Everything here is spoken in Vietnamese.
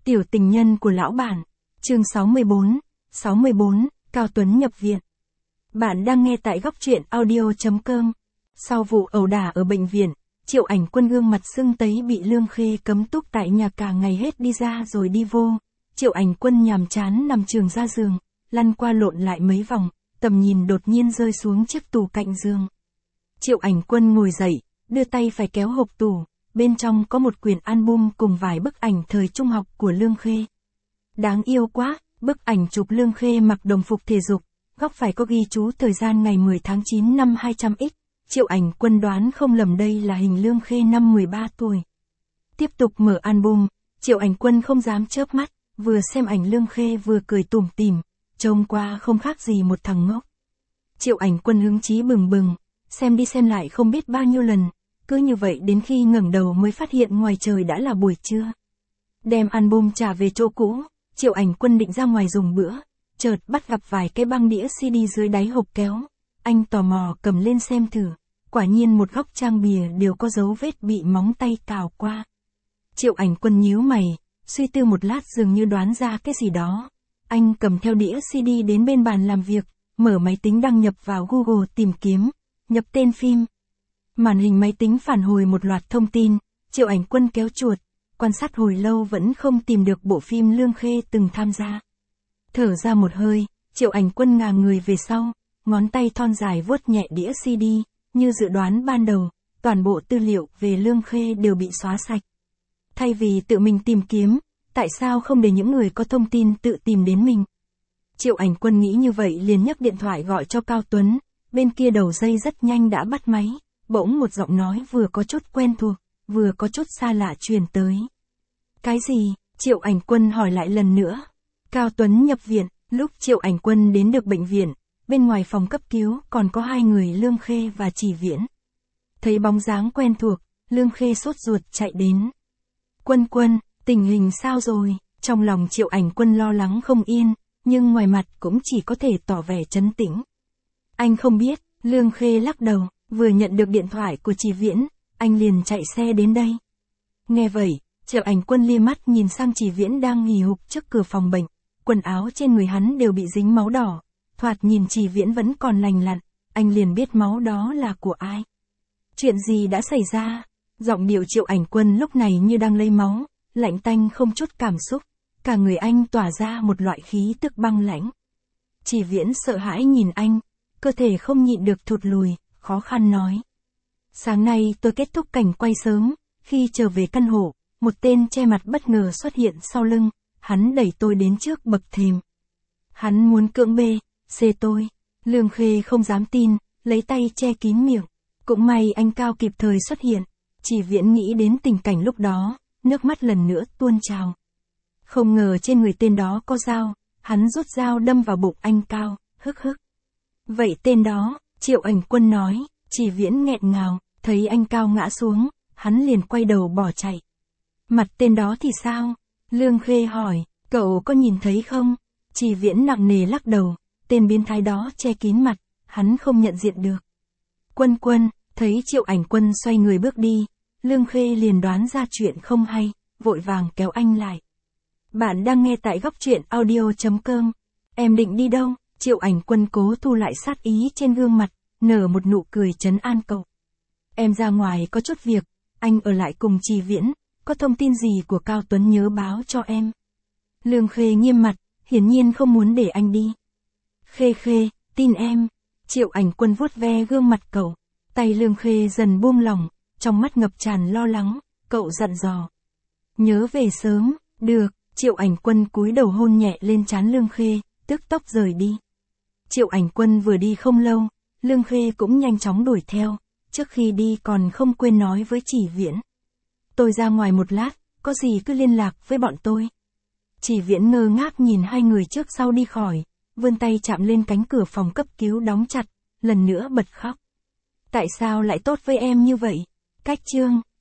Tiểu tình nhân của lão bản. Chương 64, Cao Tuấn nhập viện. Bạn đang nghe tại góc truyện audio.com. Sau vụ ẩu đả ở bệnh viện, Triệu Ảnh Quân gương mặt sưng tấy bị Lương Khê cấm túc tại nhà cả ngày hết đi ra rồi đi vô. Triệu Ảnh Quân nhàm chán nằm chườm ra giường, lăn qua lộn lại mấy vòng, tầm nhìn đột nhiên rơi xuống chiếc tủ cạnh giường. Triệu Ảnh Quân ngồi dậy, đưa tay phải kéo hộp tủ, bên trong có một quyển album cùng vài bức ảnh thời trung học của Lương Khê. Đáng yêu quá, bức ảnh chụp Lương Khê mặc đồng phục thể dục, góc phải có ghi chú thời gian ngày 10 tháng 9 năm 200X. Triệu Ảnh Quân đoán không lầm đây là hình Lương Khê năm 13 tuổi. Tiếp tục mở album, Triệu Ảnh Quân không dám chớp mắt, vừa xem ảnh Lương Khê vừa cười tủm tỉm, trông qua không khác gì một thằng ngốc. Triệu Ảnh Quân hứng chí bừng bừng, xem đi xem lại không biết bao nhiêu lần, cứ như vậy đến khi ngẩng đầu mới phát hiện ngoài trời đã là buổi trưa. Đem album trả về chỗ cũ, Triệu Ảnh Quân định ra ngoài dùng bữa, chợt bắt gặp vài cái băng đĩa CD dưới đáy hộp kéo. Anh tò mò cầm lên xem thử, quả nhiên một góc trang bìa đều có dấu vết bị móng tay cào qua. Triệu Ảnh Quân nhíu mày, suy tư một lát dường như đoán ra cái gì đó. Anh cầm theo đĩa CD đến bên bàn làm việc, mở máy tính đăng nhập vào Google tìm kiếm, nhập tên phim. Màn hình máy tính phản hồi một loạt thông tin, Triệu Ảnh Quân kéo chuột, quan sát hồi lâu vẫn không tìm được bộ phim Lương Khê từng tham gia. Thở ra một hơi, Triệu Ảnh Quân ngả người về sau, ngón tay thon dài vuốt nhẹ đĩa CD, như dự đoán ban đầu, toàn bộ tư liệu về Lương Khê đều bị xóa sạch. Thay vì tự mình tìm kiếm, tại sao không để những người có thông tin tự tìm đến mình? Triệu Ảnh Quân nghĩ như vậy liền nhấc điện thoại gọi cho Cao Tuấn, bên kia đầu dây rất nhanh đã bắt máy, bỗng một giọng nói vừa có chút quen thuộc, vừa có chút xa lạ truyền tới. Cái gì? Triệu Ảnh Quân hỏi lại lần nữa. Cao Tuấn nhập viện. Lúc Triệu Ảnh Quân đến được bệnh viện, bên ngoài phòng cấp cứu còn có hai người Lương Khê và Chỉ Viễn. Thấy bóng dáng quen thuộc, Lương Khê sốt ruột chạy đến. Quân, tình hình sao rồi? Trong lòng Triệu Ảnh Quân lo lắng không yên, nhưng ngoài mặt cũng chỉ có thể tỏ vẻ trấn tĩnh. Anh không biết, Lương Khê lắc đầu, vừa nhận được điện thoại của Chỉ Viễn, anh liền chạy xe đến đây. Nghe vậy, Triệu Ảnh Quân lia mắt nhìn sang Chỉ Viễn đang hì hục trước cửa phòng bệnh. Quần áo trên người hắn đều bị dính máu đỏ, thoạt nhìn Chỉ Viễn vẫn còn lành lặn, anh liền biết máu đó là của ai. Chuyện gì đã xảy ra? Giọng điệu Triệu Ảnh Quân lúc này như đang lấy máu, lạnh tanh không chút cảm xúc, cả người anh tỏa ra một loại khí tức băng lãnh. Chỉ Viễn sợ hãi nhìn anh, cơ thể không nhịn được thụt lùi, khó khăn nói. Sáng nay tôi kết thúc cảnh quay sớm, khi trở về căn hộ, một tên che mặt bất ngờ xuất hiện sau lưng. Hắn đẩy tôi đến trước bậc thềm. Hắn muốn cưỡng bê, xê tôi. Lương Khê không dám tin, lấy tay che kín miệng. Cũng may anh Cao kịp thời xuất hiện. Chỉ Viễn nghĩ đến tình cảnh lúc đó, nước mắt lần nữa tuôn trào. Không ngờ trên người tên đó có dao, hắn rút dao đâm vào bụng anh Cao, hức. Vậy tên đó, Triệu Ảnh Quân nói. Chỉ Viễn nghẹn ngào, thấy anh Cao ngã xuống, hắn liền quay đầu bỏ chạy. Mặt tên đó thì sao? Lương Khê hỏi, cậu có nhìn thấy không? Chỉ Viễn nặng nề lắc đầu, tên biến thái đó che kín mặt, hắn không nhận diện được. Quân, thấy Triệu Ảnh Quân xoay người bước đi, Lương Khê liền đoán ra chuyện không hay, vội vàng kéo anh lại. Bạn đang nghe tại góc truyện audio.com. Em định đi đâu? Triệu Ảnh Quân cố thu lại sát ý trên gương mặt, nở một nụ cười trấn an cậu. Em ra ngoài có chút việc, anh ở lại cùng Chỉ Viễn. Có thông tin gì của Cao Tuấn nhớ báo cho em. Lương Khê nghiêm mặt, hiển nhiên không muốn để anh đi. Khê, tin em. Triệu Ảnh Quân vuốt ve gương mặt cậu. Tay Lương Khê dần buông lỏng, trong mắt ngập tràn lo lắng, cậu dặn dò. Nhớ về sớm, được. Triệu Ảnh Quân cúi đầu hôn nhẹ lên trán Lương Khê, tức tốc rời đi. Triệu Ảnh Quân vừa đi không lâu, Lương Khê cũng nhanh chóng đuổi theo, trước khi đi còn không quên nói với Chỉ Viễn. Tôi ra ngoài một lát, có gì cứ liên lạc với bọn tôi. Chỉ Viễn ngơ ngác nhìn hai người trước sau đi khỏi, vươn tay chạm lên cánh cửa phòng cấp cứu đóng chặt, lần nữa bật khóc. Tại sao lại tốt với em như vậy? Cách chương.